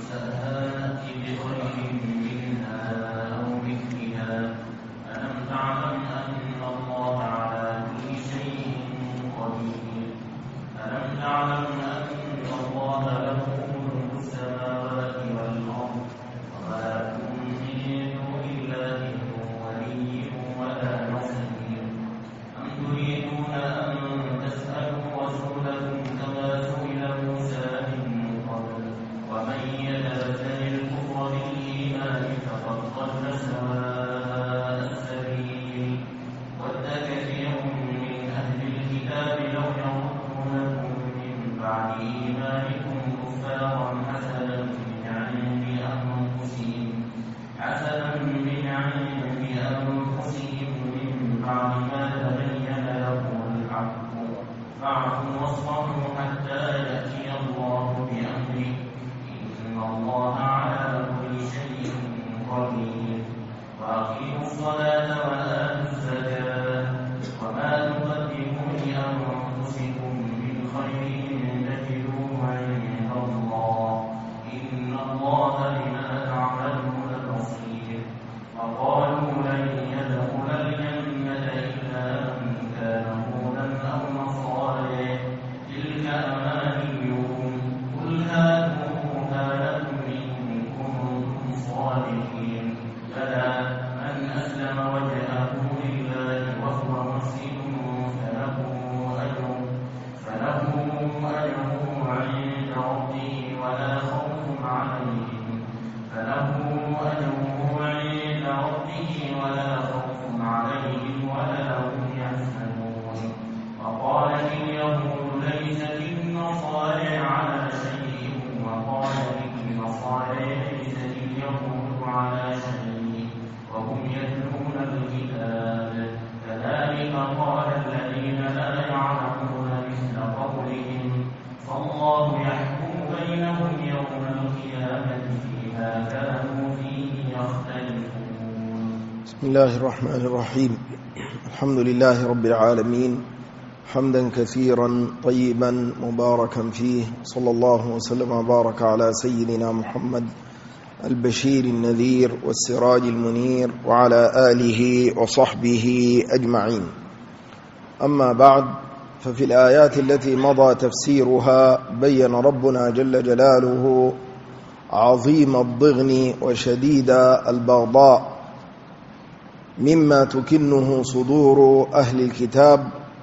بسم الله الرحمن الرحيم. الحمد لله رب العالمين، حمدا كثيرا طيبا مباركا فيه، صلى الله وسلم وبارك على سيدنا محمد البشير النذير والسراج المنير وعلى آله وصحبه أجمعين. أما بعد، ففي الآيات التي مضى تفسيرها بين ربنا جل جلاله عظيم الضغن وشديد البغضاء مما تكنه صدور أهل الكتاب،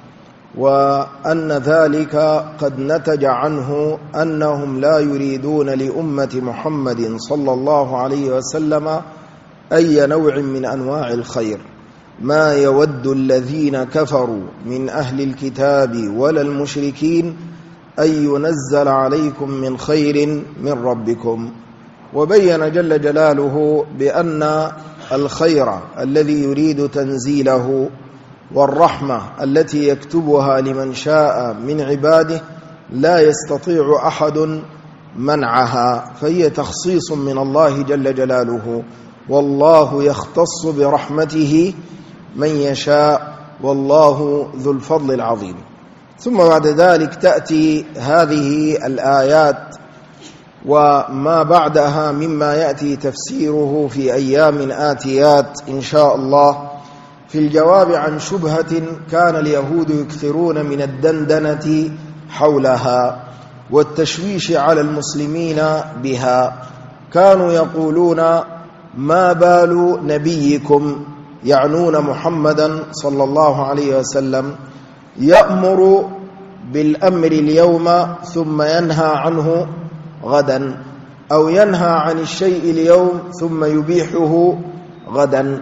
وأن ذلك قد نتج عنه أنهم لا يريدون لأمة محمد صلى الله عليه وسلم أي نوع من أنواع الخير، ما يود الذين كفروا من أهل الكتاب ولا المشركين أن ينزل عليكم من خير من ربكم. وبين جل جلاله بأن الخير الذي يريد تنزيله والرحمة التي يكتبها لمن شاء من عباده لا يستطيع أحد منعها، فهي تخصيص من الله جل جلاله، والله يختص برحمته من يشاء، والله ذو الفضل العظيم. ثم بعد ذلك تأتي هذه الآيات وما بعدها مما يأتي تفسيره في أيام آتيات إن شاء الله، في الجواب عن شبهة كان اليهود يكثرون من الدندنة حولها والتشويش على المسلمين بها. كانوا يقولون: ما بال نبيكم، يعنون محمدا صلى الله عليه وسلم، يأمر بالأمر اليوم ثم ينهى عنه غدا، أو ينهى عن الشيء اليوم ثم يبيحه غدا.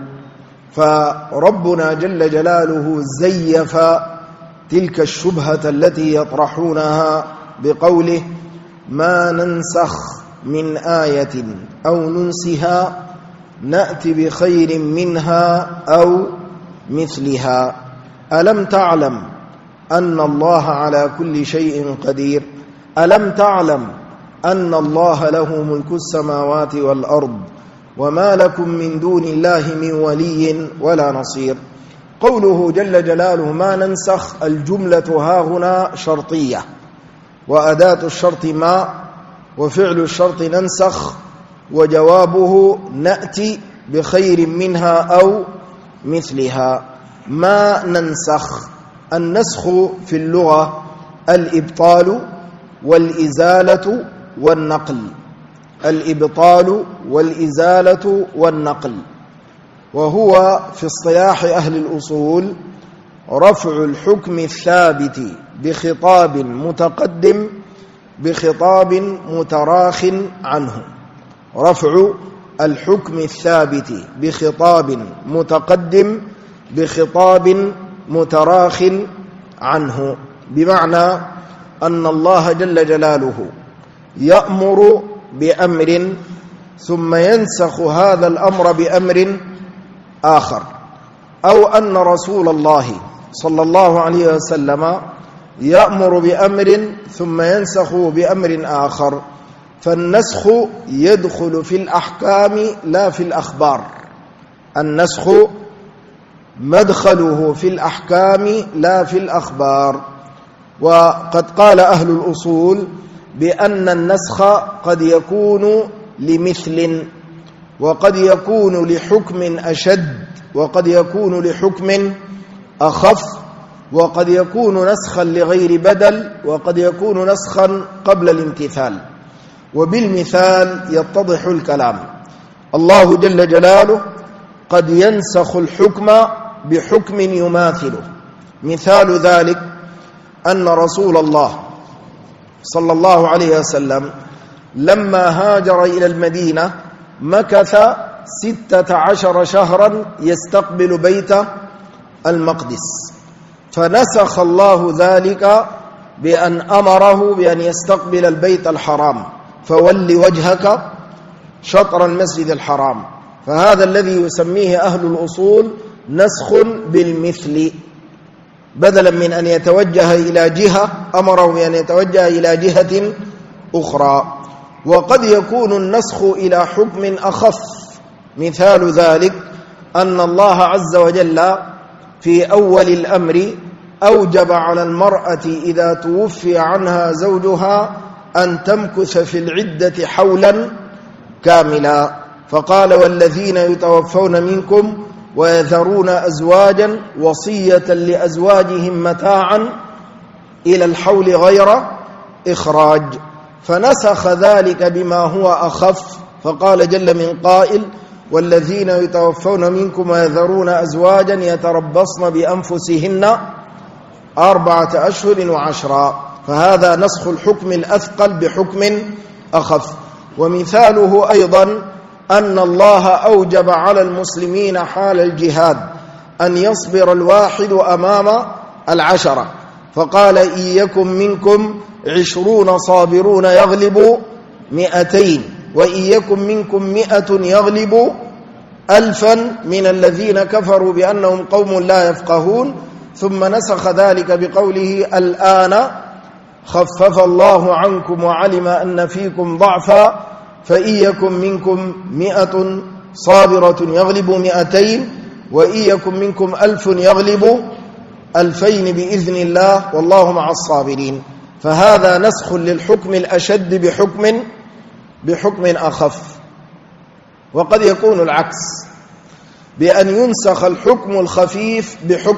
فربنا جل جلاله زيف تلك الشبهة التي يطرحونها بقوله: ما ننسخ من آية أو ننسها نأتي بخير منها أو مثلها. ألم تعلم أن الله على كل شيء قدير؟ ألم تعلم أن الله له ملك السماوات والأرض وما لكم من دون الله من ولي ولا نصير. قوله جل جلاله ما ننسخ، الجملة هاهنا شرطية، وأداة الشرط ما، وفعل الشرط ننسخ، وجوابه نأتي بخير منها أو مثلها. ما ننسخ. النسخ في اللغة الإبطال والإزالة والنقل. الإبطال والإزالة والنقل، وهو في اصطلاح أهل الأصول رفع الحكم الثابت بخطاب متقدم بخطاب متراخ عنه. رفع الحكم الثابت بخطاب متقدم بخطاب متراخ عنه، بمعنى أن الله جل جلاله يأمر بأمر ثم ينسخ هذا الأمر بأمر آخر، أو أن رسول الله صلى الله عليه وسلم يأمر بأمر ثم ينسخ بأمر آخر. فالنسخ يدخل في الأحكام لا في الأخبار. النسخ مدخله في الأحكام لا في الأخبار. وقد قال أهل الأصول بأن النسخ قد يكون لمثل، وقد يكون لحكم أشد، وقد يكون لحكم أخف، وقد يكون نسخا لغير بدل، وقد يكون نسخا قبل الامتثال. وبالمثال يتضح الكلام. الله جل جلاله قد ينسخ الحكم بحكم يماثله. مثال ذلك أن رسول الله صلى الله عليه وسلم لما هاجر إلى المدينة مكث 16 شهرا يستقبل بيت المقدس، فنسخ الله ذلك بأن أمره بأن يستقبل البيت الحرام، فول وجهك شطر المسجد الحرام. فهذا الذي يسميه أهل الأصول نسخ بالمثل، بدلا من أن يتوجه إلى جهة أمره بأن يتوجه إلى جهة أخرى. وقد يكون النسخ إلى حكم أخف. مثال ذلك أن الله عز وجل في أول الأمر أوجب على المرأة إذا توفي عنها زوجها أن تمكث في العدة حولا كاملا، فقال والذين يتوفون منكم ويذرون أزواجا وصية لأزواجهم متاعا إلى الحول غير إخراج. فنسخ ذلك بما هو أخف، فقال جل من قائل والذين يتوفون منكم ويذرون أزواجا يتربصن بأنفسهن 4 أشهر و10. فهذا نسخ الحكم الأثقل بحكم أخف. ومثاله أيضا أن الله أوجب على المسلمين حال الجهاد أن يصبر الواحد أمام 10، فقال إن يكن منكم 20 صابرون يغلبوا 200، وإن يكن منكم 100 يغلبوا 1000 من الذين كفروا بأنهم قوم لا يفقهون. ثم نسخ ذلك بقوله الآن خفف الله عنكم وعلم أن فيكم ضعفا فإن يكن منكم 100 صابرة يغلبوا 200، وإن يكن منكم 1000 يغلبوا 2000 بإذن الله والله مع الصابرين. فهذا نسخ للحكم الأشد بحكم أخف. وقد يكون العكس، بأن ينسخ الحكم الخفيف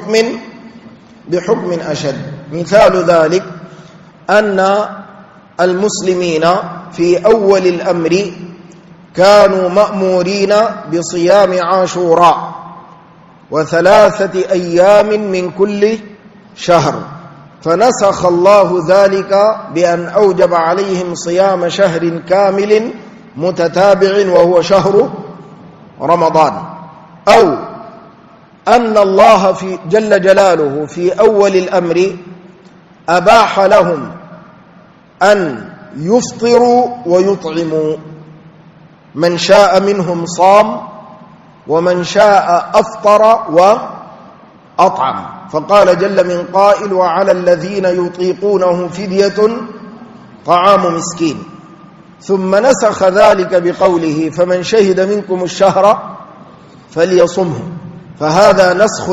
بحكم أشد. مثال ذلك أن المسلمين في أول الأمر كانوا مأمورين بصيام عاشوراء و3 أيام من كل شهر، فنسخ الله ذلك بأن أوجب عليهم صيام شهر كامل متتابع وهو شهر رمضان. أو أن الله جل جلاله في أول الأمر أباح لهم أن يفطروا ويطعموا، من شاء منهم صام ومن شاء أفطر وأطعم. فقال جل من قائل وعلى الذين يطيقونه فدية طعام مسكين. ثم نسخ ذلك بقوله فمن شهد منكم الشهر فليصمه. فهذا نسخ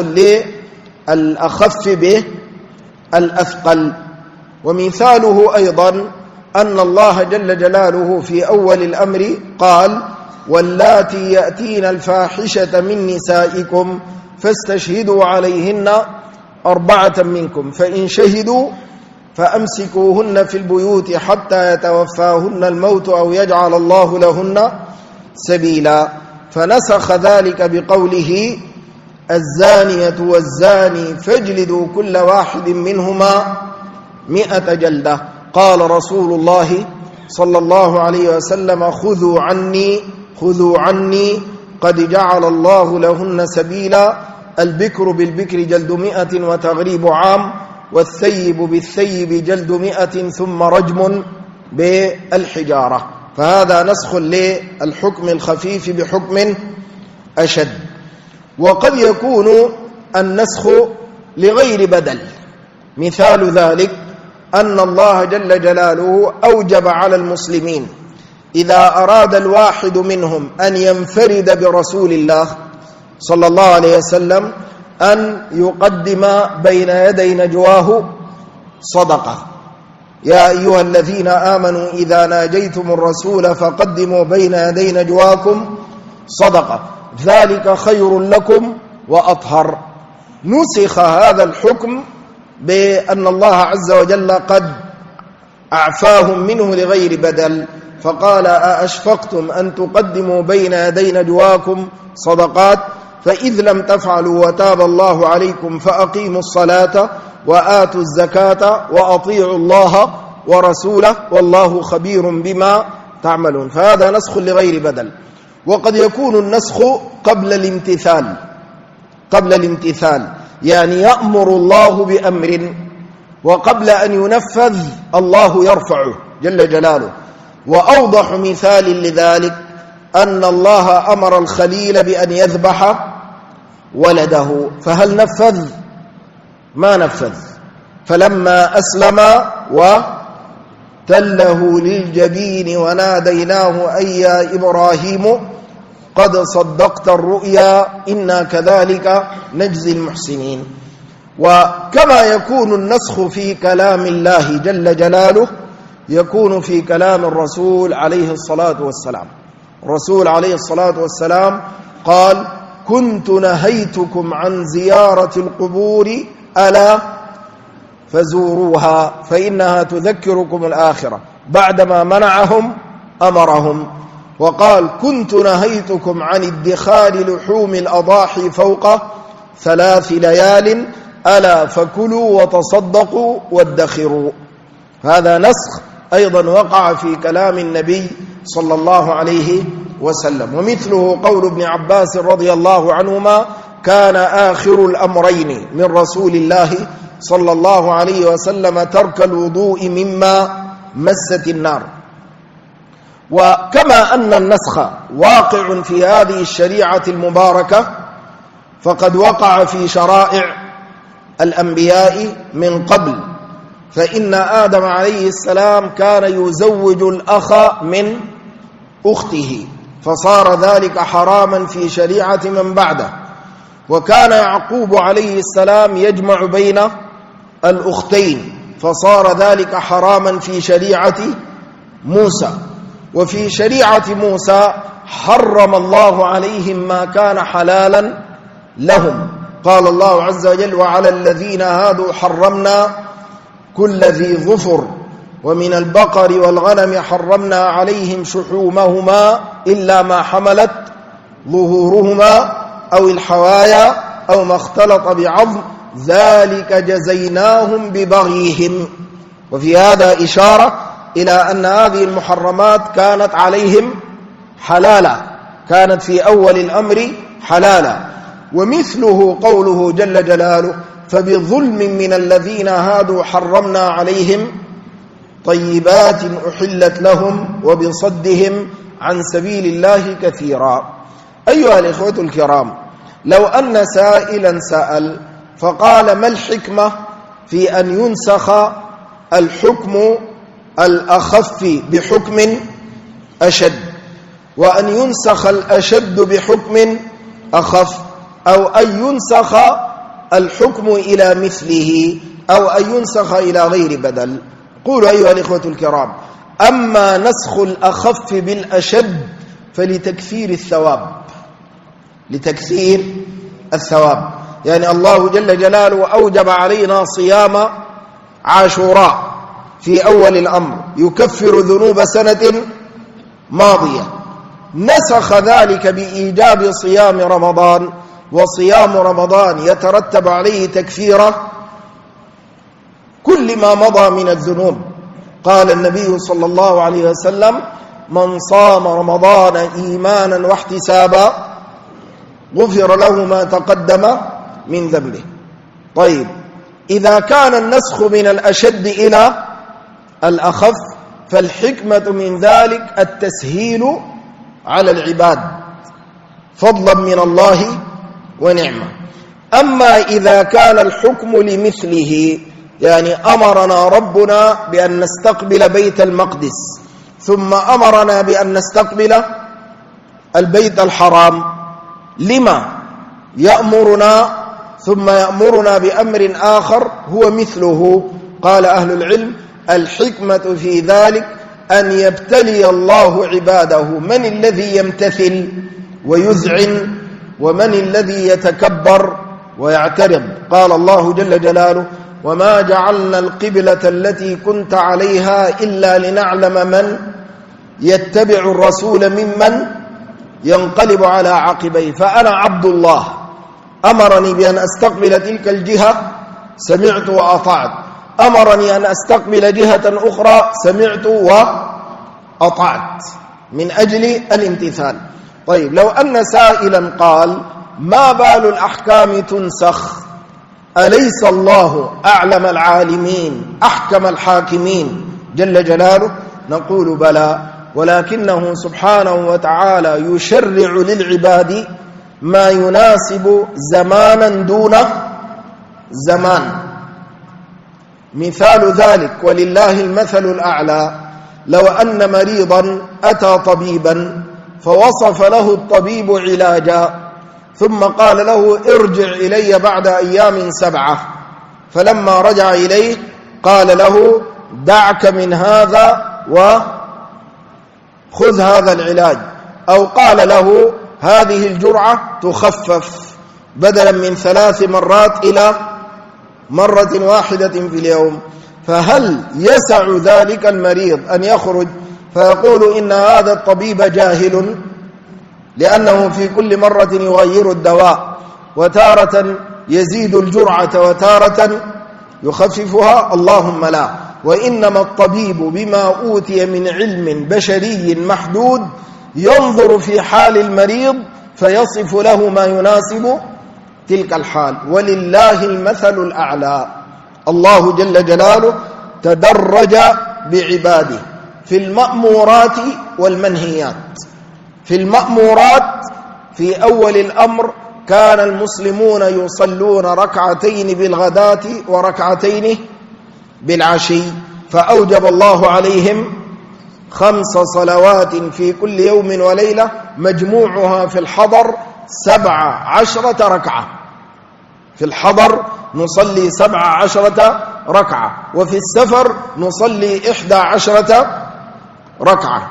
للأخف به الأثقل. ومثاله أيضا أن الله جل جلاله في أول الأمر قال: واللاتي يأتين الفاحشة من نسائكم فاستشهدوا عليهن 4 منكم فإن شهدوا فأمسكوهن في البيوت حتى يتوفاهن الموت أو يجعل الله لهن سبيلا. فنسخ ذلك بقوله: الزانية والزاني فاجلدوا كل واحد منهما 100 جلدة. قال رسول الله صلى الله عليه وسلم: خذوا عني قد جعل الله لهن سبيلا. البكر بالبكر جلد 100 وتغريب عام، والثيب بالثيب جلد 100 ثم رجم بالحجارة. فهذا نسخ للحكم الخفيف بحكم أشد. وقد يكون النسخ لغير بدل. مثال ذلك أن الله جل جلاله أوجب على المسلمين إذا أراد الواحد منهم أن ينفرد برسول الله صلى الله عليه وسلم أن يقدم بين يدي نجواه صدقة. يا أيها الذين آمنوا إذا ناجيتم الرسول فقدموا بين يدي نجواكم صدقة ذلك خير لكم وأطهر. نسخ هذا الحكم بأن الله عز وجل قد أعفاهم منه لغير بدل، فقال: أأشفقتم أن تقدموا بين يدي نجواكم صدقات فإذ لم تفعلوا وتاب الله عليكم فأقيموا الصلاة وآتوا الزكاة وأطيعوا الله ورسوله والله خبير بما تعملون. فهذا نسخ لغير بدل. وقد يكون النسخ قبل الامتثال، يعني يأمر الله بأمر وقبل أن ينفذ الله يرفعه جل جلاله. وأوضح مثال لذلك أن الله أمر الخليل بأن يذبح ولده، فهل نفذ؟ ما نفذ. فلما أسلم وتله للجبين وناديناه أي يا إبراهيم قد صدقت الرؤيا إنا كذلك نجزي المحسنين. وكما يكون النسخ في كلام الله جل جلاله يكون في كلام الرسول عليه الصلاة والسلام. الرسول عليه الصلاة والسلام قال: كنت نهيتكم عن زيارة القبور ألا فزوروها فإنها تذكركم الآخرة، بعدما منعهم أمرهم. وقال: كنت نهيتكم عن ادخار لحوم الأضاحي فوق 3 ليال ألا فكلوا وتصدقوا وادخروا. هذا نسخ أيضا وقع في كلام النبي صلى الله عليه وسلم. ومثله قول ابن عباس رضي الله عنهما: كان آخر الأمرين من رسول الله صلى الله عليه وسلم ترك الوضوء مما مست النار. وكما أن النسخ واقع في هذه الشريعة المباركة فقد وقع في شرائع الأنبياء من قبل. فإن آدم عليه السلام كان يزوج الأخ من أخته فصار ذلك حراما في شريعة من بعده. وكان يعقوب عليه السلام يجمع بين الأختين فصار ذلك حراما في شريعة موسى. وفي شريعة موسى حرم الله عليهم ما كان حلالا لهم. قال الله عز وجل: وعلى الذين هادوا حرمنا كل ذي ظفر ومن البقر والغنم حرمنا عليهم شحومهما إلا ما حملت ظهورهما أو الحوايا أو ما اختلط بعظم ذلك جزيناهم ببغيهم. وفي هذا إشارة إلى أن هذه المحرمات كانت عليهم حلالا، كانت في أول الأمر حلالا. ومثله قوله جل جلاله: فبظلم من الذين هادوا حرمنا عليهم طيبات أحلت لهم وبصدهم عن سبيل الله كثيرا. أيها الإخوة الكرام، لو أن سائلا سأل فقال: ما الحكمة في أن ينسخ الحكم الأخف بحكم أشد، وأن ينسخ الأشد بحكم أخف، أو أن ينسخ الحكم إلى مثله، أو أن ينسخ إلى غير بدل؟ قولوا أيها الإخوة الكرام: أما نسخ الأخف بالأشد فلتكثير الثواب، لتكثير الثواب. يعني الله جل جلاله أوجب علينا صيام عاشوراء في أول الأمر يكفر ذنوب سنة ماضية، نسخ ذلك بإيجاب صيام رمضان، وصيام رمضان يترتب عليه تكفيره كل ما مضى من الذنوب. قال النبي صلى الله عليه وسلم: من صام رمضان إيمانا واحتسابا غفر له ما تقدم من ذنبه. طيب، إذا كان النسخ من الأشد إلى الأخف فالحكمة من ذلك التسهيل على العباد فضلا من الله ونعمة. أما إذا كان الحكم لمثله، يعني أمرنا ربنا بأن نستقبل بيت المقدس ثم أمرنا بأن نستقبل البيت الحرام، لما يأمرنا ثم يأمرنا بأمر آخر هو مثله؟ قال أهل العلم: الحكمة في ذلك أن يبتلي الله عباده، من الذي يمتثل ويذعن ومن الذي يتكبر ويعترض. قال الله جل جلاله: وما جعلنا القبلة التي كنت عليها إلا لنعلم من يتبع الرسول ممن ينقلب على عقبيه. فأنا عبد الله أمرني بأن أستقبل تلك الجهة، سمعت وأطعت. أمرني أن أستقبل جهة أخرى، سمعت وأطعت من أجل الامتثال. طيب، لو أن سائلا قال: ما بال الأحكام تنسخ؟ أليس الله أعلم العالمين أحكم الحاكمين جل جلاله؟ نقول: بلى، ولكنه سبحانه وتعالى يشرع للعباد ما يناسب زمانا دون زمان. مثال ذلك ولله المثل الأعلى: لو أن مريضا أتى طبيبا فوصف له الطبيب علاجا، ثم قال له: ارجع إلي بعد أيام 7، فلما رجع إليه قال له: دعك من هذا وخذ هذا العلاج، أو قال له: هذه الجرعة تخفف بدلا من 3 مرات إلى مرة واحدة في اليوم، فهل يسع ذلك المريض أن يخرج فيقول إن هذا الطبيب جاهل لأنه في كل مرة يغير الدواء، وتارة يزيد الجرعة وتارة يخففها؟ اللهم لا. وإنما الطبيب بما أوتي من علم بشري محدود ينظر في حال المريض فيصف له ما يناسب تلك الحال، ولله المثل الأعلى. الله جل جلاله تدرج بعباده في المأمورات والمنهيات. في المأمورات في أول الأمر كان المسلمون يصلون 2 ركعتين بالغداة و2 بالعشي، فأوجب الله عليهم 5 صلوات في كل يوم وليلة، مجموعها في الحضر 17 ركعة. في الحضر نصلي 17 ركعة، وفي السفر نصلي 11 ركعة.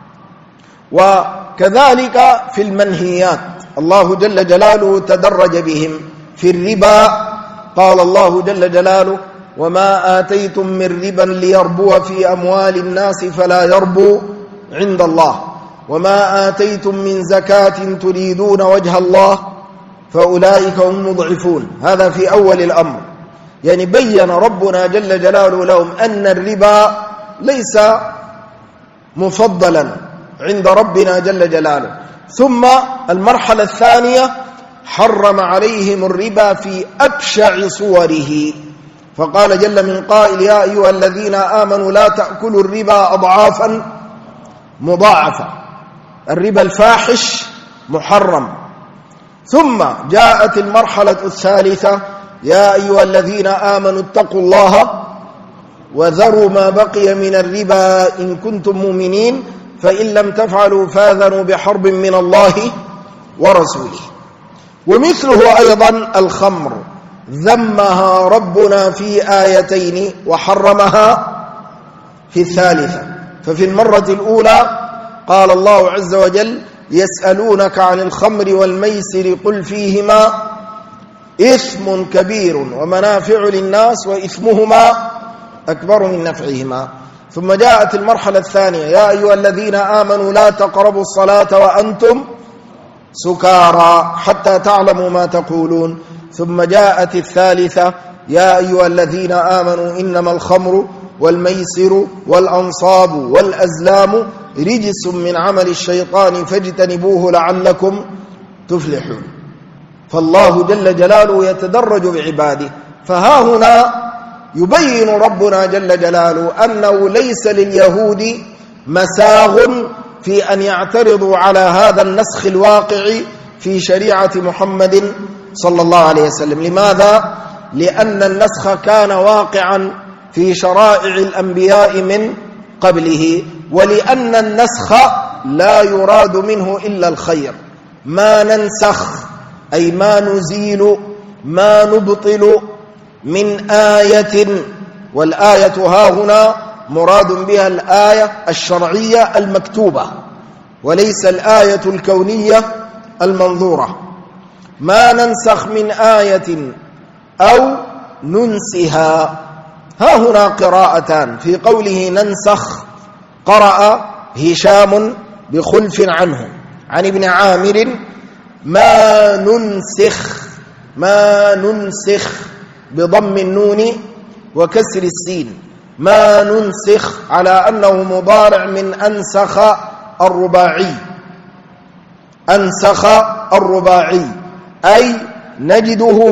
وكذلك في المنهيات الله جل جلاله تدرج بهم. في الربا قال الله جل جلاله: وما آتيتم من ربا ليربو في أموال الناس فلا يربو عند الله، وما آتيتم من زكاة تريدون وجه الله فأولئك هم المضعفون. هذا في أول الأمر، يعني بين ربنا جل جلاله لهم أن الربا ليس مفضلا عند ربنا جل جلاله. ثم المرحلة الثانية حرم عليهم الربا في أبشع صوره، فقال جل من قائل: يا أيها الذين آمنوا لا تأكلوا الربا أضعافا مضاعفة. الربا الفاحش محرم. ثم جاءت المرحلة الثالثة: يا أيها الذين آمنوا اتقوا الله وذروا ما بقي من الربا إن كنتم مؤمنين فإن لم تفعلوا فاذنوا بحرب من الله ورسوله. ومثله أيضا الخمر، ذمها ربنا في آيتين وحرمها في الثالثة. ففي المرة الأولى قال الله عز وجل: يسألونك عن الخمر والميسر قل فيهما إثم كبير ومنافع للناس وإثمهما أكبر من نفعهما. ثم جاءت المرحلة الثانية: يا أيها الذين آمنوا لا تقربوا الصلاة وأنتم سكارى حتى تعلموا ما تقولون. ثم جاءت الثالثة: يا أيها الذين آمنوا إنما الخمر والميسر والأنصاب والأزلام رجس من عمل الشيطان فاجتنبوه لعلكم تفلحون. فالله جل جلاله يتدرج بعباده. فها هنا يبين ربنا جل جلاله أنه ليس لليهود مساغ في أن يعترضوا على هذا النسخ الواقع في شريعة محمد صلى الله عليه وسلم. لماذا؟ لأن النسخ كان واقعا في شرائع الأنبياء من قبله، ولأن النسخ لا يراد منه إلا الخير. ما ننسخ أي ما نزيل ما نبطل من آية، والآية ها هنا مراد بها الآية الشرعية المكتوبة وليس الآية الكونية المنظورة. ما ننسخ من آية أو ننسها. ها هنا قراءتان في قوله ننسخ. قرأ هشام بخلف عنه عن ابن عامر: ما ننسخ بضم النون وكسر السين. ما ننسخ على أنه مضارع من أنسخ الرباعي. أنسخ الرباعي أي نجده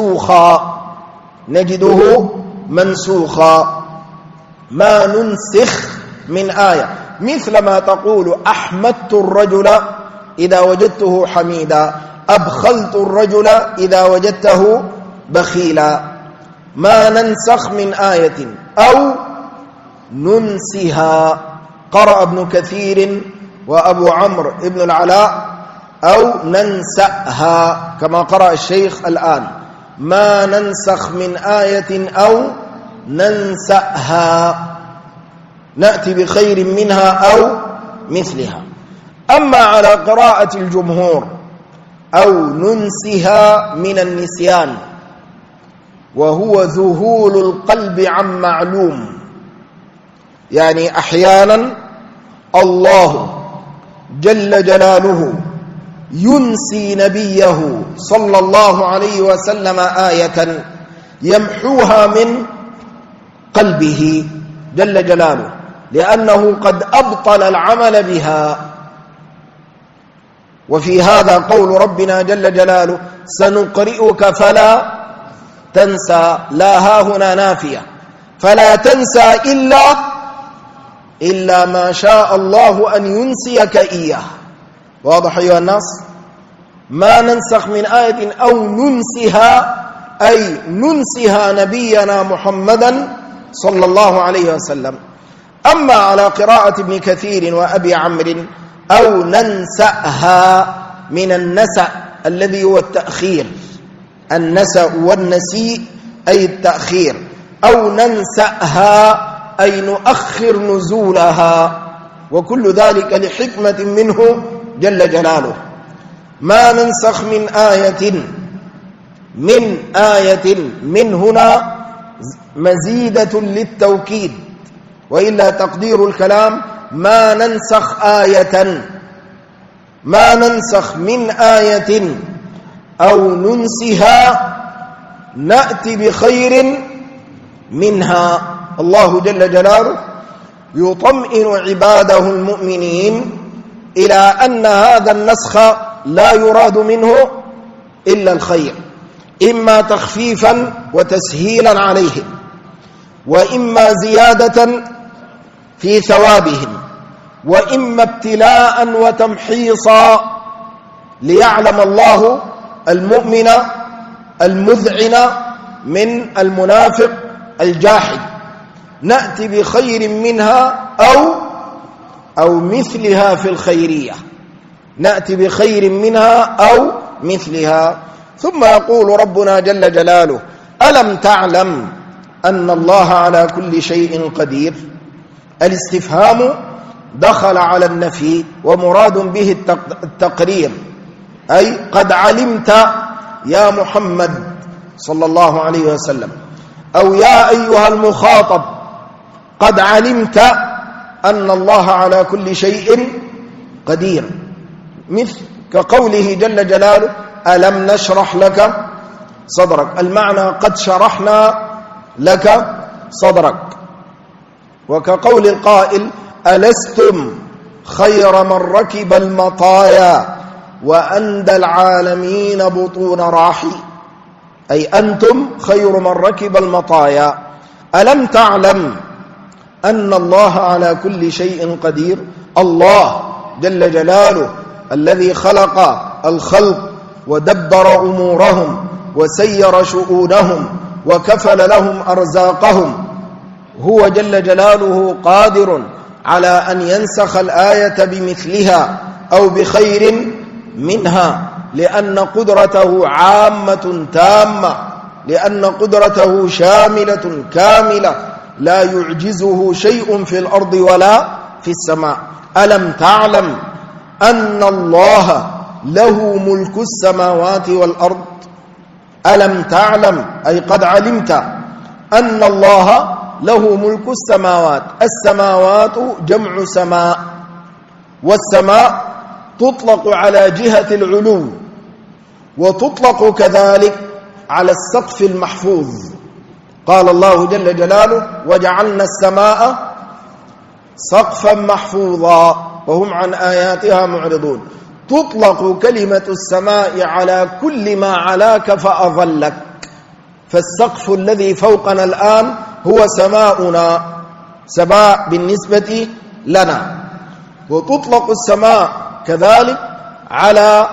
منسوخا. ما ننسخ من آية، مثل ما تقول أحمدت الرجل إذا وجدته حميدا، أبخلت الرجل إذا وجدته بخيلا. ما ننسخ من آية أو ننسها. قرأ ابن كثير وأبو عمرو ابن العلاء: أو ننسأها، كما قرأ الشيخ الآن: ما ننسخ من آية أو ننسأها نأتي بخير منها أو مثلها. أما على قراءة الجمهور: أو ننسها من النسيان، وهو ذهول القلب عن معلوم. يعني أحيانا الله جل جلاله ينسي نبيه صلى الله عليه وسلم آية يمحوها من قلبه جل جلاله، لأنه قد أبطل العمل بها. وفي هذا قول ربنا جل جلاله: سنقرئك فلا تنسى. لا ها هنا نافية، فلا تنسى إلا ما شاء الله أن ينسيك إياه. واضح أيها الناس؟ ما ننسخ من آية أو ننسها أي ننسها نبينا محمدا صلى الله عليه وسلم. أما على قراءة ابن كثير وأبي عمرو: أو ننسأها من النسأ الذي هو التأخير. النسأ والنسيء أي التأخير. أو ننسأها أي نؤخر نزولها، وكل ذلك لحكمة منه جل جلاله. ما ننسخ من آية من هنا مزيدة للتوكيد، وإلا تقدير الكلام: ما ننسخ آية. ما ننسخ من آية أو ننسها نأتي بخير منها. الله جل جلاله يطمئن عباده المؤمنين إلى أن هذا النسخ لا يراد منه إلا الخير، إما تخفيفا وتسهيلا عليهم، وإما زيادة في ثوابهم، وإما ابتلاء وتمحيصا ليعلم الله المؤمن المذعن من المنافق الجاحد. نأتي بخير منها أو مثلها في الخيرية. نأتي بخير منها أو مثلها. ثم يقول ربنا جل جلاله: ألم تعلم أن الله على كل شيء قدير؟ الاستفهام دخل على النفي ومراد به التقرير، أي قد علمت يا محمد صلى الله عليه وسلم، أو يا أيها المخاطب قد علمت أن الله على كل شيء قدير، مثل كقوله جل جلاله ألم نشرح لك صدرك، المعنى قد شرحنا لك صدرك. وكقول القائل ألستم خير من ركب المطايا وأندى العالمين بطون راحي، أي أنتم خير من ركب المطايا. ألم تعلم أن الله على كل شيء قدير؟ الله جل جلاله الذي خلق الخلق ودبر أمورهم وسير شؤونهم وكفل لهم أرزاقهم، هو جل جلاله قادر على أن ينسخ الآية بمثلها أو بخير منها، لأن قدرته عامة تامة، لأن قدرته شاملة كاملة، لا يعجزه شيء في الأرض ولا في السماء. ألم تعلم أن الله له ملك السماوات والأرض؟ ألم تعلم أي قد علمت أن الله له ملك السماوات. السماوات جمع سماء، والسماء تطلق على جهة العلو، وتطلق كذلك على السقف المحفوظ. قال الله جل جلاله وجعلنا السماء سقفا محفوظا وهم عن آياتها معرضون. تطلق كلمة السماء على كل ما علاك فأظلك، فالسقف الذي فوقنا الآن هو سماؤنا، سماء بالنسبة لنا. وتطلق السماء كذلك على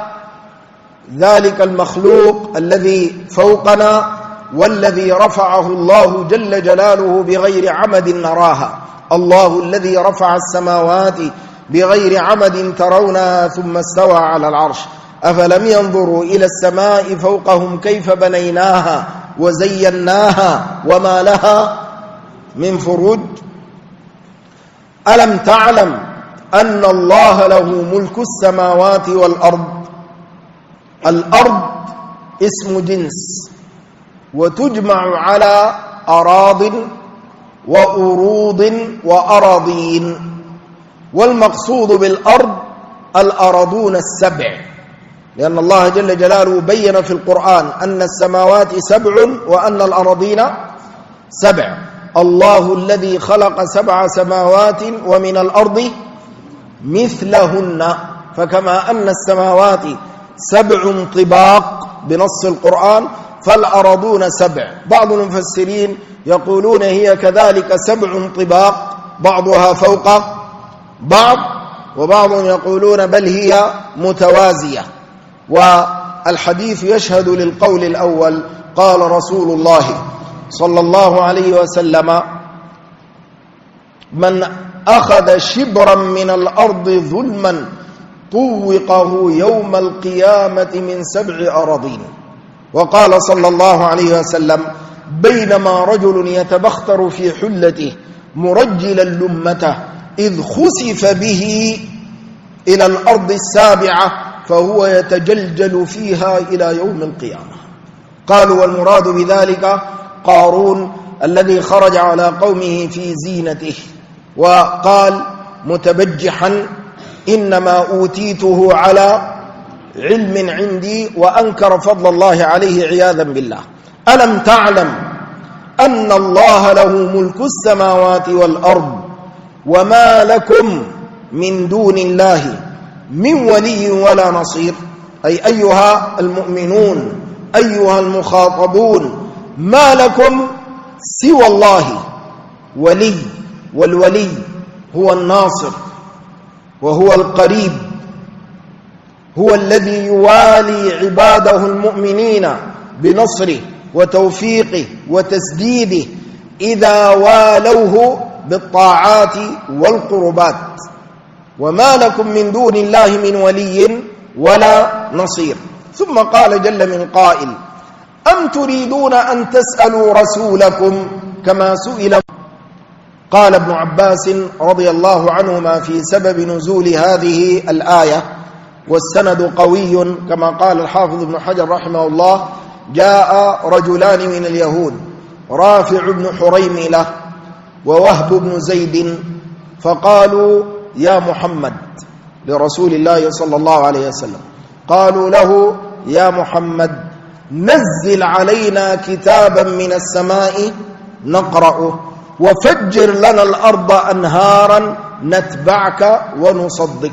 ذلك المخلوق الذي فوقنا والذي رفعه الله جل جلاله بغير عمد نراها. الله الذي رفع السماوات بغير عمد ترونها ثم استوى على العرش، أفلم ينظروا إلى السماء فوقهم كيف بنيناها وزيناها وما لها من فروج. ألم تعلم أن الله له ملك السماوات والأرض؟ الأرض اسم جنس، وتجمع على أراض وأروض وأراضين، والمقصود بالأرض الأرضون السبع، لأن الله جل جلاله بين في القرآن أن السماوات سبع وأن الأراضين سبع. الله الذي خلق 7 سماوات ومن الأرض مثلهن، فكما أن السماوات 7 طباق بنص القرآن فالأرضون 7. بعض المفسرين يقولون هي كذلك 7 طباق بعضها فوق بعض، وبعض يقولون بل هي متوازية. والحديث يشهد للقول الأول. قال رسول الله صلى الله عليه وسلم من أخذ شبرا من الأرض ظلما طوقه يوم القيامة من 7 أراضين. وقال صلى الله عليه وسلم بينما رجل يتبختر في حلته مرجلا لمته إذ خسف به إلى الأرض السابعة فهو يتجلجل فيها إلى يوم القيامة. قالوا والمراد بذلك قارون الذي خرج على قومه في زينته وقال متبجحا إنما أوتيته على علم عندي، وأنكر فضل الله عليه عياذا بالله. ألم تعلم أن الله له ملك السماوات والأرض وما لكم من دون الله من ولي ولا نصير؟ أي أيها المؤمنون أيها المخاطبون ما لكم سوى الله ولي، والولي هو الناصر وهو القريب، هو الذي يوالي عباده المؤمنين بنصره وتوفيقه وتسديده إذا والوه بالطاعات والقربات. وما لكم من دون الله من ولي ولا نصير. ثم قال جل من قائل أم تريدون أن تسألوا رسولكم كما سئل قال ابن عباس رضي الله عنهما في سبب نزول هذه الآية، والسند قوي كما قال الحافظ ابن حجر رحمه الله: جاء رجلان من اليهود، رافع بن حريملة ووهب بن زيد، فقالوا: يا محمد، لرسول الله صلى الله عليه وسلم، قالوا له: يا محمد، نزل علينا كتابا من السماء نقرأه، وفجر لنا الأرض أنهارا نتبعك ونصدق.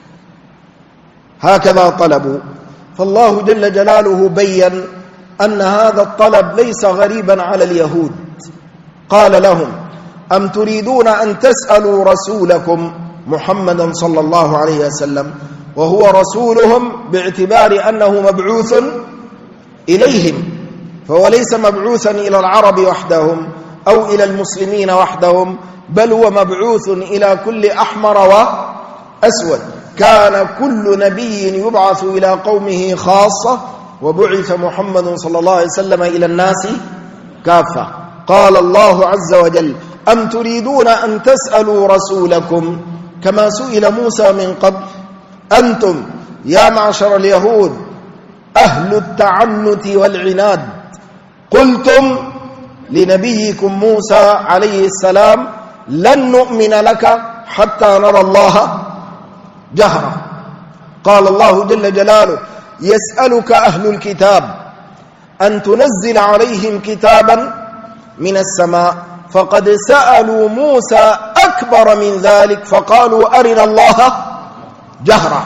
هكذا طلبوا. فالله جل جلاله بين أن هذا الطلب ليس غريبا على اليهود. قال لهم: أم تريدون أن تسألوا رسولكم محمدا صلى الله عليه وسلم، وهو رسولهم باعتبار أنه مبعوث إليهم، فهو ليس مبعوثا إلى العرب وحدهم أو إلى المسلمين وحدهم، بل هو مبعوث إلى كل أحمر وأسود. كان كل نبي يبعث إلى قومه خاصة، وبعث محمد صلى الله عليه وسلم إلى الناس كافة. قال الله عز وجل: أم تريدون أن تسألوا رسولكم، كما سئل موسى من قبل: أنتم يا معشر اليهود أهل التعنت والعناد، قلتم لنبيكم موسى عليه السلام: لن نؤمن لك حتى نرى الله جهرا. قال الله جل جلاله: يسألك أهل الكتاب أن تنزل عليهم كتابا من السماء، فقد سألوا موسى أكبر من ذلك فقالوا: أرنا الله جهرا،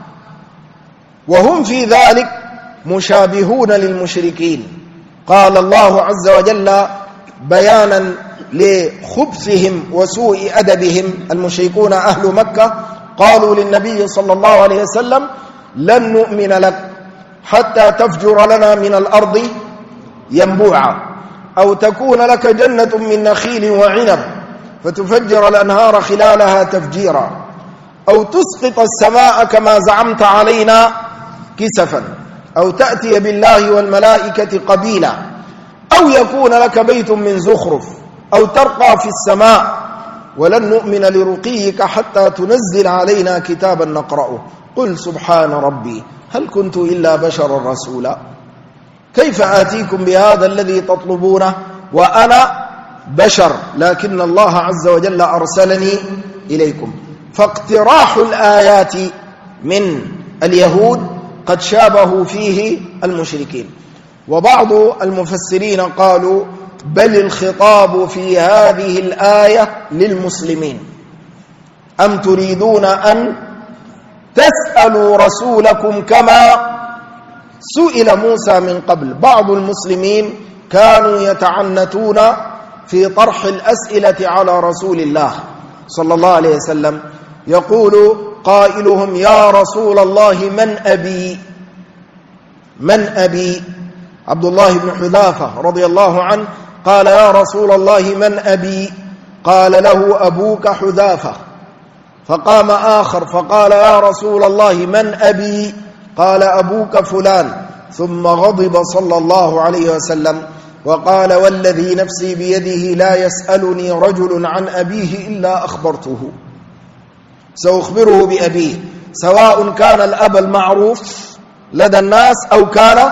وهم في ذلك مشابهون للمشركين. قال الله عز وجل بيانا لخبثهم وسوء أدبهم المشركون أهل مكة، قالوا للنبي صلى الله عليه وسلم: لن نؤمن لك حتى تفجر لنا من الأرض ينبوعا، أو تكون لك جنة من نخيل وعنب فتفجر الأنهار خلالها تفجيرا، أو تسقط السماء كما زعمت علينا كسفا، أو تأتي بالله والملائكة قبيلا، أو يكون لك بيت من زخرف، أو ترقى في السماء، ولن نؤمن لرقيك حتى تنزل علينا كتابا نقرأه. قل سبحان ربي هل كنت إلا بشرا رسولا، كيف آتيكم بهذا الذي تطلبونه وأنا بشر، لكن الله عز وجل أرسلني إليكم. فاقتراح الآيات من اليهود قد شابهوا فيه المشركين. وبعض المفسرين قالوا: بل الخطاب في هذه الآية للمسلمين. أم تريدون أن تسألوا رسولكم كما سئل موسى من قبل. بعض المسلمين كانوا يتعنتون في طرح الأسئلة على رسول الله صلى الله عليه وسلم، يقول قائلهم: يا رسول الله من أبي؟ من أبي؟ عبد الله بن حذافة رضي الله عنه قال: يا رسول الله من أبي؟ قال له: أبوك حذافة. فقام آخر فقال: يا رسول الله من أبي؟ قال: أبوك فلان. ثم غضب صلى الله عليه وسلم وقال: والذي نفسي بيده لا يسألني رجل عن أبيه إلا أخبرته، سأخبره بأبيه، سواء كان الأب المعروف لدى الناس أو كان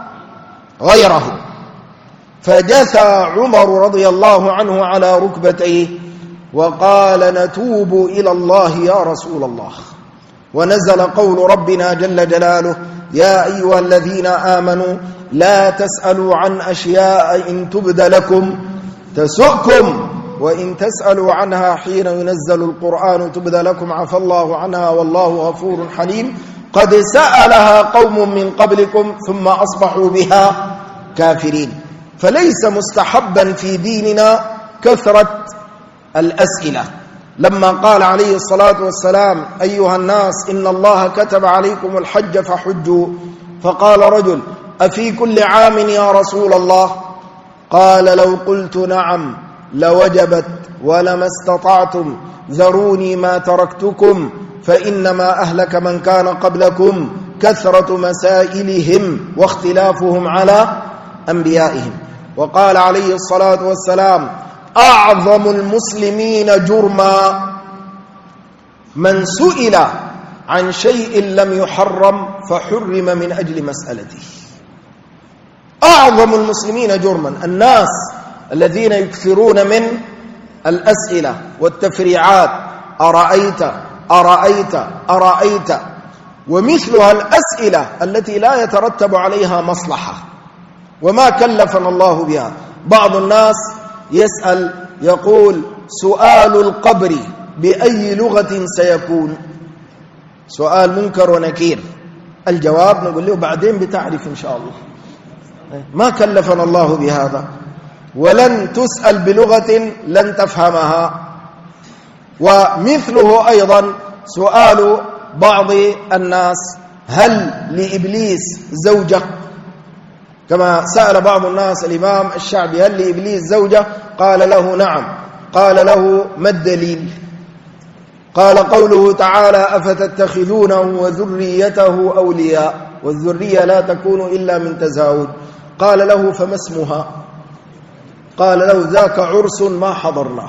غيره. فجثى عمر رضي الله عنه على ركبتيه وقال: نتوب إلى الله يا رسول الله. ونزل قول ربنا جل جلاله: يا أيها الذين آمنوا لا تسألوا عن أشياء إن تبد لكم تسؤكم، وإن تسألوا عنها حين ينزل القرآن تبد لكم عفى الله عنها والله غفور حليم. قد سألها قوم من قبلكم ثم أصبحوا بها كافرين. فليس مستحبا في ديننا كثرة الأسئلة. لما قال عليه الصلاة والسلام: أيها الناس إن الله كتب عليكم الحج فحجوا، فقال رجل: أفي كل عام يا رسول الله؟ قال: لو قلت نعم لوجبت ولما استطعتم، ذروني ما تركتكم، فإنما أهلك من كان قبلكم كثرة مسائلهم واختلافهم على أنبيائهم. وقال عليه الصلاة والسلام: أعظم المسلمين جرما من سئل عن شيء لم يحرم فحرم من أجل مسألته. أعظم المسلمين جرما الناس الذين يكثرون من الأسئلة والتفريعات، أرأيت أرأيت أرأيت، ومثلها الأسئلة التي لا يترتب عليها مصلحة وما كلفنا الله بها. بعض الناس يسأل يقول: سؤال القبر بأي لغة سيكون؟ سؤال منكر ونكير. الجواب نقول له بعدين بتعرف إن شاء الله، ما كلفنا الله بهذا، ولن تسأل بلغة لن تفهمها. ومثله أيضا سؤال بعض الناس: هل لإبليس زوجة؟ كما سأل بعض الناس الإمام الشعبي: هل لإبليس زوجة؟ قال له: نعم. قال له: ما الدليل؟ قال: قوله تعالى: أفتتخذونه وذريته أولياء، والذرية لا تكون إلا من تزاوج. قال له: فما اسمها؟ قال له: ذاك عرس ما حضرناه.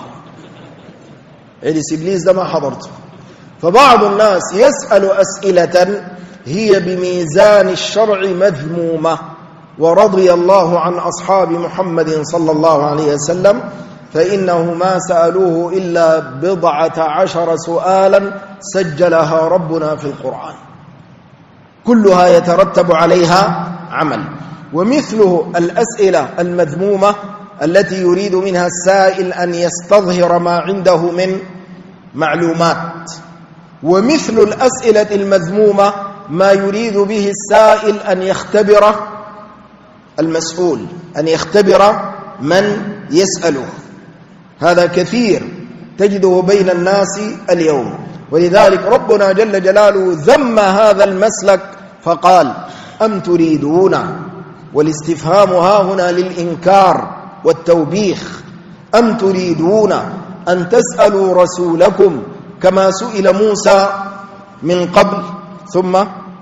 عرس إبليس ده ما حضرته. فبعض الناس يسأل أسئلة هي بميزان الشرع مذمومة. ورضي الله عن أصحاب محمد صلى الله عليه وسلم، فإنه ما سألوه إلا 14 سؤالا سجلها ربنا في القرآن، كلها يترتب عليها عمل. ومثله الأسئلة المذمومة التي يريد منها السائل أن يستظهر ما عنده من معلومات. ومثل الأسئلة المذمومة ما يريد به السائل أن يختبر المسؤول، أن يختبر من يسأله. هذا كثير تجده بين الناس اليوم، ولذلك ربنا جل جلاله ذم هذا المسلك فقال: أم تريدون، والاستفهام ها هنا للإنكار والتوبيخ، أم تريدون أن تسألوا رسولكم كما سئل موسى من قبل، ثم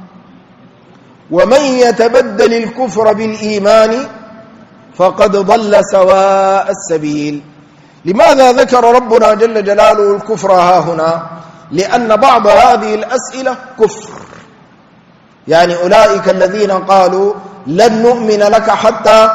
ومن يتبدل الكفر بالإيمان فقد ضل سواء السبيل. لماذا ذكر ربنا جل جلاله الكفر ها هنا؟ لأن بعض هذه الأسئلة كفر. يعني أولئك الذين قالوا: لن نؤمن لك حتى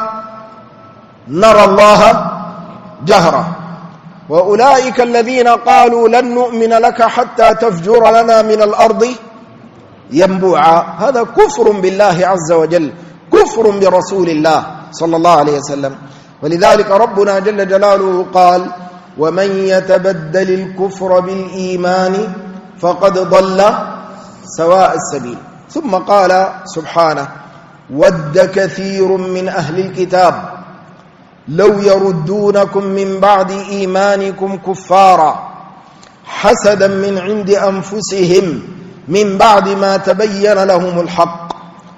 نرى الله جهرة، وأولئك الذين قالوا: لن نؤمن لك حتى تفجر لنا من الأرض ينبوعا. هذا كفر بالله عز وجل، كفر برسول الله صلى الله عليه وسلم. ولذلك ربنا جل جلاله قال: ومن يتبدل الكفر بالإيمان فقد ضل سواء السبيل. ثم قال سبحانه: ود كثير من أهل الكتاب لو يردونكم من بعد إيمانكم كفارا حسدا من عند أنفسهم من بعد ما تبين لهم الحق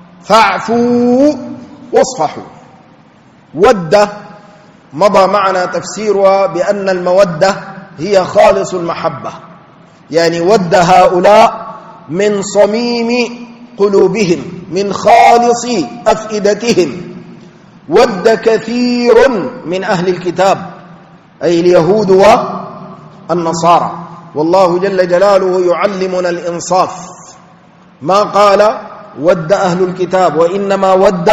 فاعفوا واصفحوا. ود مضى معنا تفسيرها بأن المودة هي خالص المحبة، يعني ود هؤلاء من صميم قلوبهم، من خالص أفئدتهم. ود كثير من أهل الكتاب أي اليهود والنصارى. والله جل جلاله يعلمنا الإنصاف، ما قال ود أهل الكتاب، وإنما ود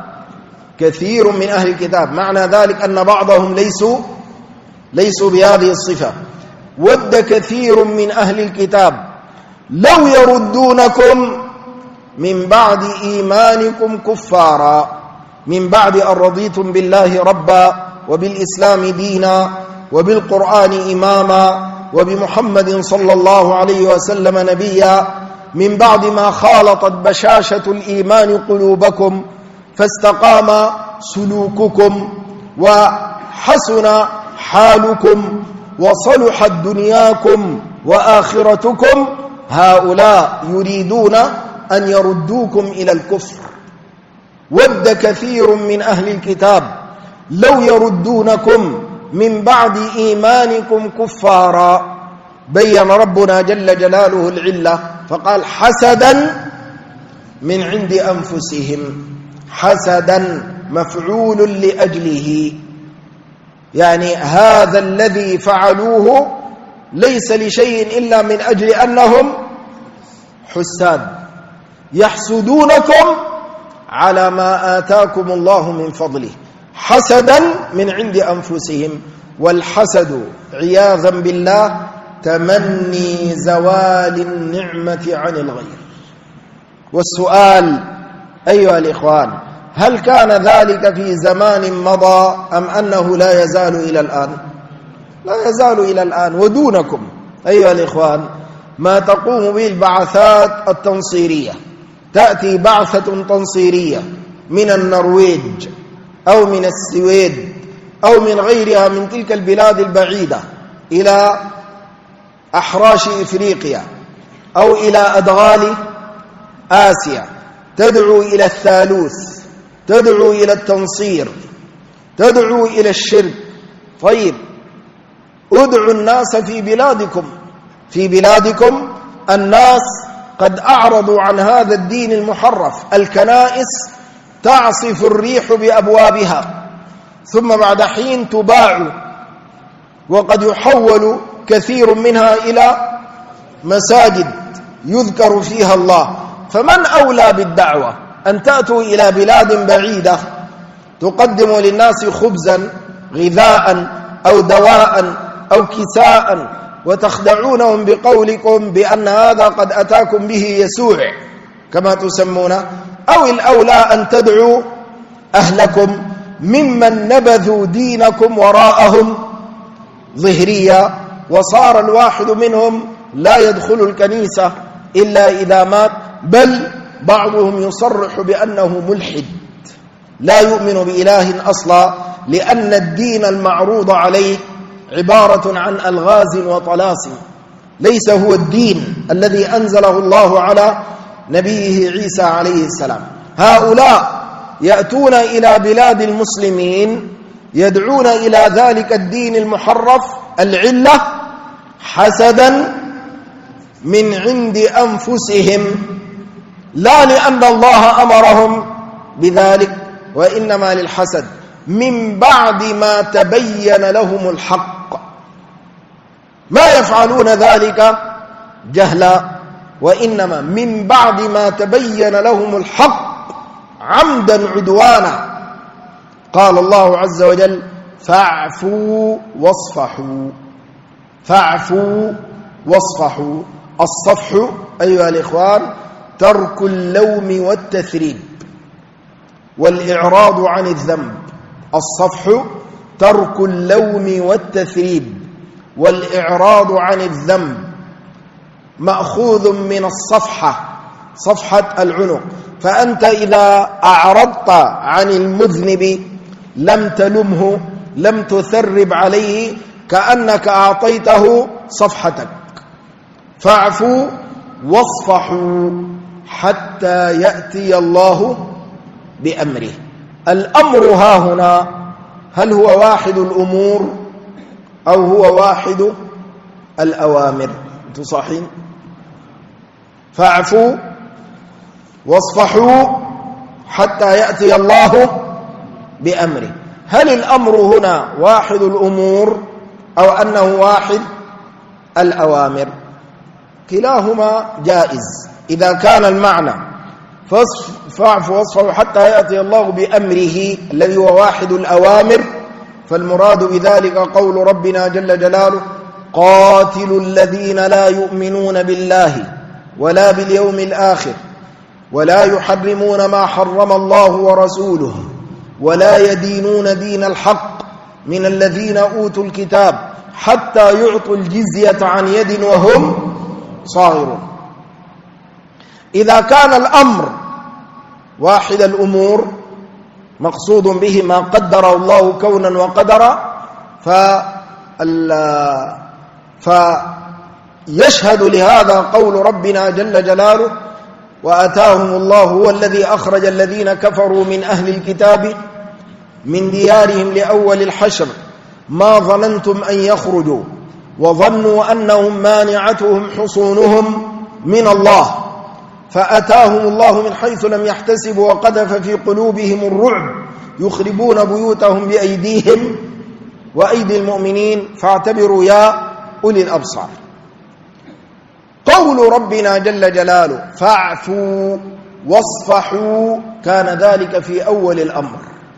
كثير من أهل الكتاب. معنى ذلك أن بعضهم ليسوا بهذه الصفة. ود كثير من أهل الكتاب لو يردونكم من بعد إيمانكم كفارا، من بعد أن رضيتم بالله ربا وبالإسلام دينا وبالقرآن إماما وبمحمد صلى الله عليه وسلم نبيا، من بعد ما خالطت بشاشة الإيمان قلوبكم فاستقام سلوككم وحسن حالكم وصلحت دنياكم وآخرتكم، هؤلاء يريدون أن يردوكم إلى الكفر. ود كثير من أهل الكتاب لو يردونكم من بعد إيمانكم كفارا. بين ربنا جل جلاله العلة فقال: حسدا من عند أنفسهم. حسدا مفعول لأجله، يعني هذا الذي فعلوه ليس لشيء إلا من أجل أنهم حساد يحسدونكم على ما آتاكم الله من فضله حسدا من عند أنفسهم، والحسد عياذا بالله تمني زوال النعمة عن الغير. والسؤال أيها الإخوان، هل كان ذلك في زمان مضى أم أنه لا يزال إلى الآن؟ لا يزال إلى الآن. ودونكم أيها الإخوان ما تقوم به البعثات التنصيرية، تأتي بعثة تنصيرية من النرويج أو من السويد أو من غيرها من تلك البلاد البعيدة إلى أحراش إفريقيا أو إلى أدغال آسيا، تدعو إلى الثالوث، تدعو إلى التنصير، تدعو إلى الشرك. طيب ادعوا الناس في بلادكم الناس قد أعرضوا عن هذا الدين المحرف، الكنائس تعصف الريح بأبوابها ثم بعد حين تباع، وقد يحول كثير منها إلى مساجد يذكر فيها الله. فمن أولى بالدعوة أن تأتوا إلى بلاد بعيدة تقدموا للناس خبزا غذاء أو دواء أو كساء وتخدعونهم بقولكم بأن هذا قد أتاكم به يسوع كما تسمونه، أو الأولى أن تدعوا أهلكم ممن نبذوا دينكم وراءهم ظهريا، وصار الواحد منهم لا يدخل الكنيسة إلا إذا مات، بل بعضهم يصرح بأنه ملحد لا يؤمن بإله أصلا، لأن الدين المعروض عليه عبارة عن ألغاز وطلاسم، ليس هو الدين الذي أنزله الله على نبيه عيسى عليه السلام. هؤلاء يأتون إلى بلاد المسلمين يدعون إلى ذلك الدين المحرف، العلة حسدا من عند أنفسهم، لا لأن الله أمرهم بذلك، وإنما للحسد من بعد ما تبين لهم الحق. ما يفعلون ذلك جهلا، وإنما من بعد ما تبين لهم الحق عمدا عدوانا. قال الله عز وجل: فاعفوا واصفحوا. فاعفوا واصفحوا. الصفح أيها الإخوان ترك اللوم والتثريب والإعراض عن الذنب. الصفح ترك اللوم والتثريب والإعراض عن الذنب، مأخوذ من الصفحة، صفحة العنق. فأنت إذا أعرضت عن المذنب لم تلمه، لم تثرب عليه، كأنك أعطيته صفحتك. فاعفوا واصفحوا حتى يأتي الله بأمره. الأمر ها هنا هل هو واحد الأمور أو هو واحد الأوامر؟ تصحين؟ فاعفوا واصفحوا حتى يأتي الله بأمره. هل الأمر هنا واحد الأمور أو أنه واحد الأوامر؟ كلاهما جائز إذا كان المعنى فاعفوا واصفحوا حتى يأتي الله بأمره الذي هو واحد الأوامر، فالمراد بذلك قول ربنا جل جلاله: قاتلوا الذين لا يؤمنون بالله ولا باليوم الآخر ولا يحرمون ما حرم الله ورسوله ولا يدينون دين الحق من الذين أوتوا الكتاب حتى يعطوا الجزية عن يد وهم صاغرون. إذا كان الأمر واحد الأمور مقصود به ما قدره الله كونا وقدرا، فيشهد لهذا قول ربنا جل جلاله: وآتاهم الله هو الذي أخرج الذين كفروا من أهل الكتاب من ديارهم لأول الحشر ما ظننتم أن يخرجوا وظنوا أنهم مانعتهم حصونهم من الله فأتاهم الله من حيث لم يحتسبوا وقذف في قلوبهم الرعب يخربون بيوتهم بأيديهم وأيدي المؤمنين فاعتبروا يا أولي الأبصار. قول ربنا جل جلاله فاعفوا واصفحوا كان ذلك في أول الأمر،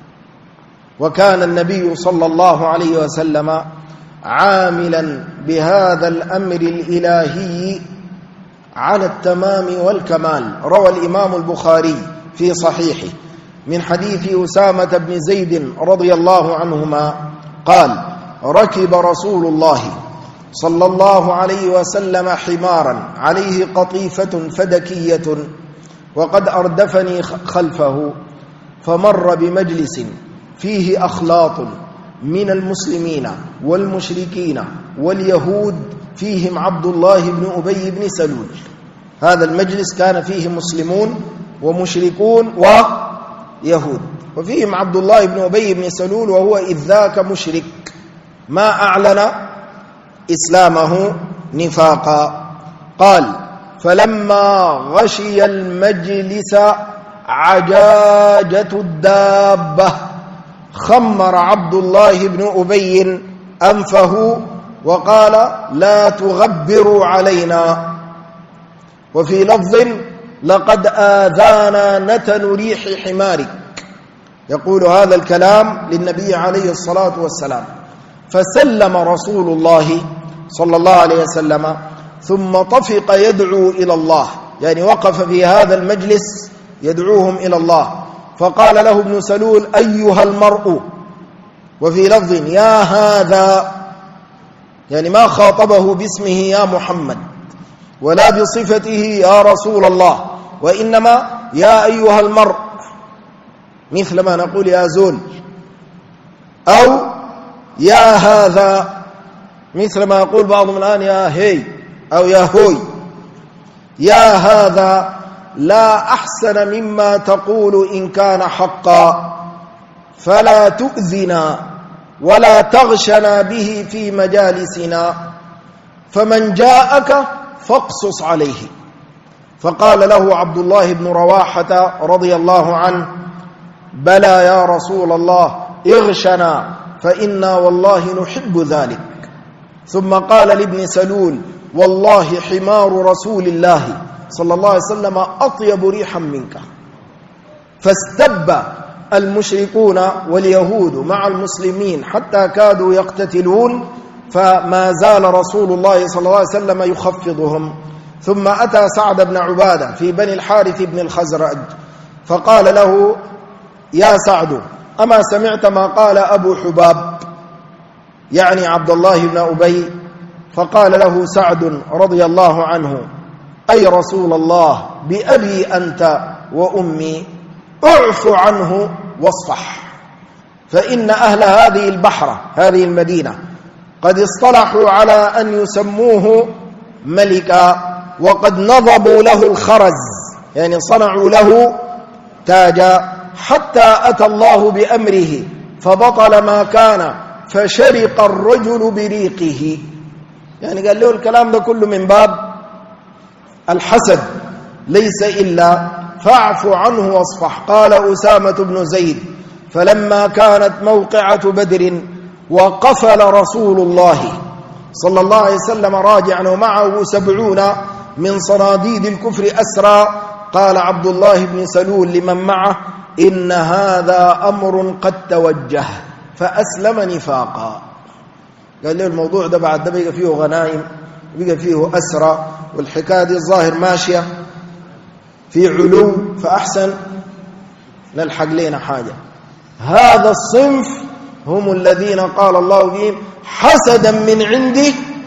وكان النبي صلى الله عليه وسلم عاملا بهذا الأمر الإلهي على التمام والكمال. روى الإمام البخاري في صحيحه من حديث أسامة بن زيد رضي الله عنهما قال ركب رسول الله صلى الله عليه وسلم حمارا عليه قطيفة فدكية وقد أردفني خلفه، فمر بمجلس فيه أخلاط من المسلمين والمشركين واليهود فيهم عبد الله بن أبي بن سلول. هذا المجلس كان فيه مسلمون ومشركون ويهود، وفيهم عبد الله بن أبي بن سلول وهو إذ ذاك مشرك ما أعلن إسلامه نفاقا. قال فلما غشي المجلس عجاجة الدابة خمر عبد الله بن أبي أنفه وقال لا تغبروا علينا. وفي لفظ لقد آذانا نتن ريح حمارك، يقول هذا الكلام للنبي عليه الصلاة والسلام. فسلم رسول الله صلى الله عليه وسلم ثم طفق يدعو إلى الله، يعني وقف في هذا المجلس يدعوهم إلى الله. فقال له ابن سلول أيها المرء، وفي لفظ يا هذا، يعني ما خاطبه باسمه يا محمد ولا بصفته يا رسول الله، وإنما يا أيها المرء، مثل ما نقول يا زول، أو يا هذا مثل ما يقول بعضهم الآن يا هي أو يا هوي. يا هذا لا أحسن مما تقول إن كان حقا، فلا تؤذنا ولا تغشنا به في مجالسنا، فمن جاءك فاقصص عليه. فقال له عبد الله بن رواحة رضي الله عنه بلى يا رسول الله اغشنا فإنا والله نحب ذلك. ثم قال لابن سلول والله حمار رسول الله صلى الله عليه وسلم أطيب ريحا منك. فاستب المشركون واليهود مع المسلمين حتى كادوا يقتتلون، فما زال رسول الله صلى الله عليه وسلم يخفضهم. ثم أتى سعد بن عبادة في بني الحارث بن الخزرج فقال له يا سعد أما سمعت ما قال أبو حباب، يعني عبد الله بن أبي؟ فقال له سعد رضي الله عنه أي رسول الله بأبي أنت وأمي اعف عنه واصفح، فإن أهل هذه البحرة هذه المدينة قد اصطلحوا على أن يسموه ملكا، وقد نضبوا له الخرز، يعني صنعوا له تاجا، حتى أتى الله بأمره فبطل ما كان فشرق الرجل بريقه. يعني قال له الكلام ده كله من باب الحسد ليس إلا فاعف عنه واصفح. قال أسامة بن زيد فلما كانت موقعة بدر وقفل رسول الله صلى الله عليه وسلم راجعا ومعه 70 من صناديد الكفر أسرى، قال عبد الله بن سلول لمن معه إن هذا أمر قد توجه فأسلم نفاقا. قال له الموضوع ده بعد ده بيقى فيه غنائم بيقى فيه أسرى، والحكاية دي الظاهر ماشية في علو، فأحسن نلحق لنا حاجة. هذا الصنف هم الذين قال الله بهم حسدا من عند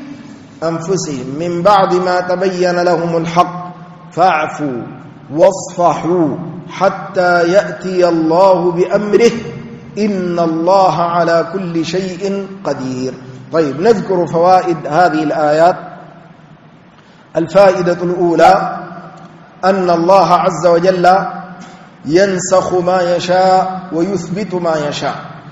أنفسهم من بعد ما تبين لهم الحق فاعفوا واصفحوا حتى يأتي الله بأمره إن الله على كل شيء قدير. طيب نذكر فوائد هذه الآيات. الفائدة الأولى أن الله عز وجل ينسخ ما يشاء ويثبت ما يشاء،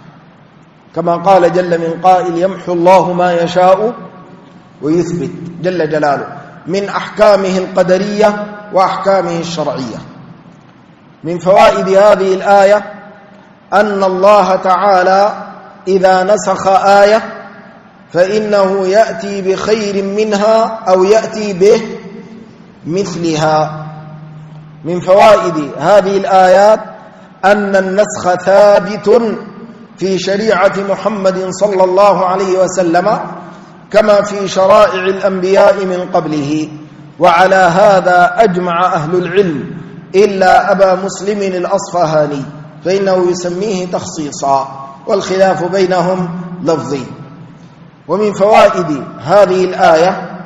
كما قال جل من قائل يمحو الله ما يشاء ويثبت جل جلاله من أحكامه القدرية وأحكامه الشرعية. من فوائد هذه الآية أن الله تعالى إذا نسخ آية فإنه يأتي بخير منها أو يأتي به مثلها. من فوائد هذه الآيات أن النسخ ثابت في شريعة محمد صلى الله عليه وسلم كما في شرائع الأنبياء من قبله، وعلى هذا أجمع أهل العلم إلا أبا مسلم الأصفهاني فإنه يسميه تخصيصا، والخلاف بينهم لفظي. ومن فوائد هذه الآية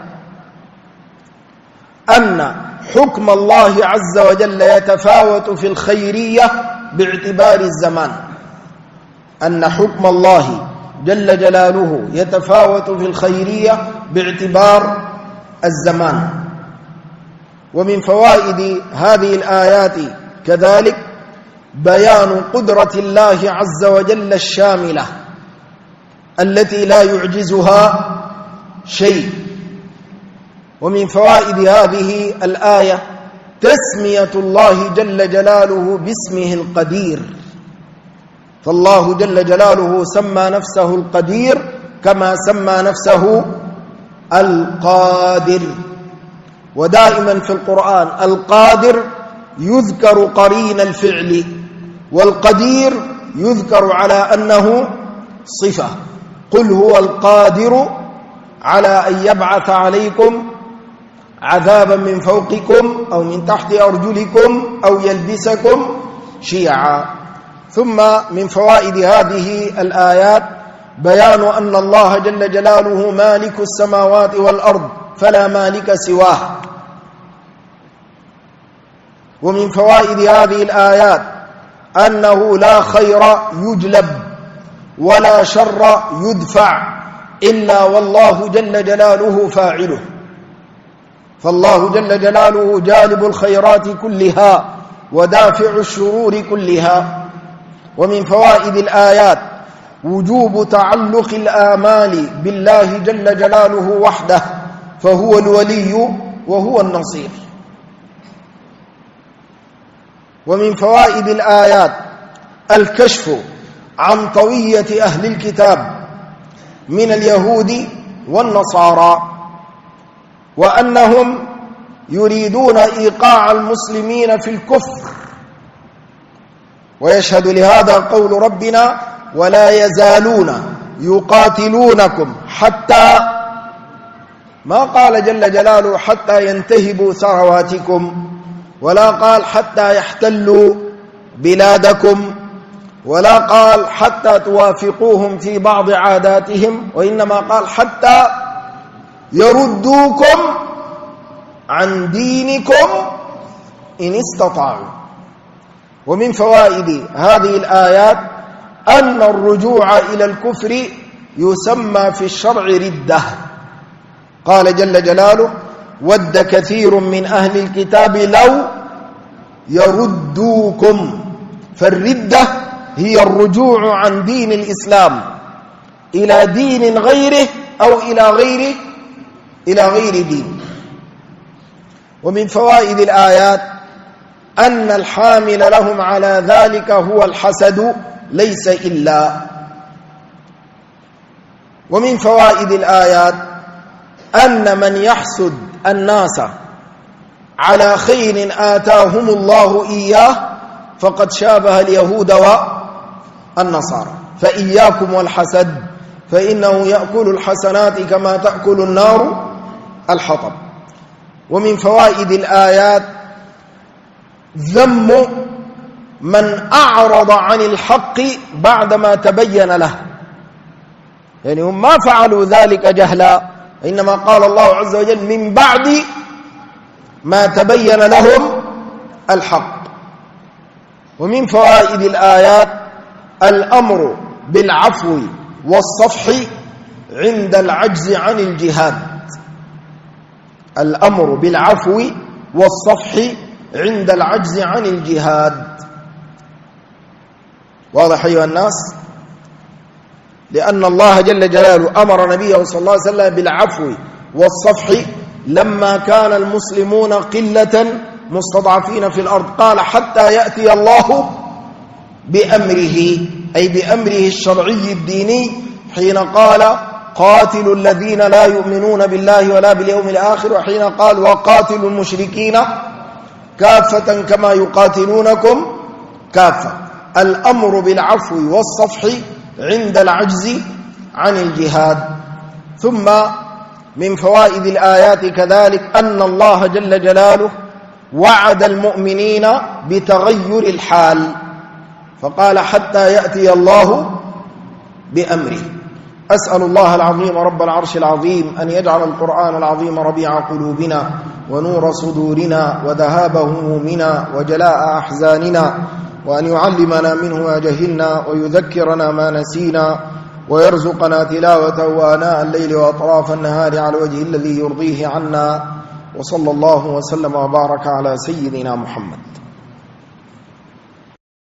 أن حكم الله عز وجل يتفاوت في الخيرية باعتبار الزمان، أن حكم الله جل جلاله يتفاوت في الخيرية باعتبار الزمان. ومن فوائد هذه الآيات كذلك بيان قدرة الله عز وجل الشاملة التي لا يعجزها شيء. ومن فوائد هذه الآية تسمية الله جل جلاله باسمه القدير، فالله جل جلاله سمى نفسه القدير كما سمى نفسه القادر. ودائما في القرآن القادر يذكر قرين الفعل، والقدير يذكر على أنه صفة. قل هو القادر على أن يبعث عليكم عذابا من فوقكم أو من تحت أرجلكم أو يلبسكم شيعا. ثم من فوائد هذه الآيات بيان أن الله جل جلاله مالك السماوات والأرض فلا مالك سواه. ومن فوائد هذه الآيات أنه لا خير يجلب ولا شر يدفع إلا والله جل جلاله فاعله، فالله جل جلاله جالب الخيرات كلها ودافع الشرور كلها. ومن فوائد الآيات وجوب تعلق الآمال بالله جل جلاله وحده، فهو الولي وهو النصير. ومن فوائد الآيات الكشف عن طوية أهل الكتاب من اليهود والنصارى، وأنهم يريدون إيقاع المسلمين في الكفر. ويشهد لهذا قول ربنا ولا يزالون يقاتلونكم حتى، ما قال جل جلاله حتى ينتهبوا ثرواتكم، ولا قال حتى يحتلوا بلادكم، ولا قال حتى توافقوهم في بعض عاداتهم، وإنما قال حتى يردوكم عن دينكم إن استطاعوا. ومن فوائد هذه الآيات أن الرجوع إلى الكفر يسمى في الشرع ردة. قال جل جلاله ود كثير من أهل الكتاب لو يردوكم، فالردة هي الرجوع عن دين الإسلام إلى دين غيره أو إلى غير دين. ومن فوائد الآيات أن الحامل لهم على ذلك هو الحسد ليس إلا. ومن فوائد الآيات أن من يحسد الناس على خير آتاهم الله إياه فقد شابه اليهود والنصارى، فإياكم والحسد فإنه يأكل الحسنات كما تأكل النار الحطب. ومن فوائد الآيات ذم من أعرض عن الحق بعدما تبين له، يعني هم ما فعلوا ذلك جهلا، إنما قال الله عز وجل من بعد ما تبين لهم الحق. ومن فوائد الآيات الأمر بالعفو والصفح عند العجز عن الجهاد، الأمر بالعفو والصفح عند العجز عن الجهاد. واضح أيها الناس؟ لأن الله جل جلاله أمر نبيه صلى الله عليه وسلم بالعفو والصفح لما كان المسلمون قلة مستضعفين في الأرض، قال حتى يأتي الله بأمره أي بأمره الشرعي الديني حين قال قاتلوا الذين لا يؤمنون بالله ولا باليوم الآخر، وحين قال وقاتلوا المشركين كافة كما يقاتلونكم كافة. الأمر بالعفو والصفح عند العجز عن الجهاد. ثم من فوائد الآيات كذلك أن الله جل جلاله وعد المؤمنين بتغير الحال، فقال حتى يأتي الله بأمره. أسأل الله العظيم رب العرش العظيم أن يجعل القرآن العظيم ربيع قلوبنا ونور صدورنا وذهاب همومنا وجلاء أحزاننا، وأن يعلمنا منه ما جهلنا ويذكرنا ما نسينا، ويرزقنا تلاوته آناء الليل وأطراف النهار على وجه الذي يرضيه عنا. وصلى الله وسلم وبارك على سيدنا محمد.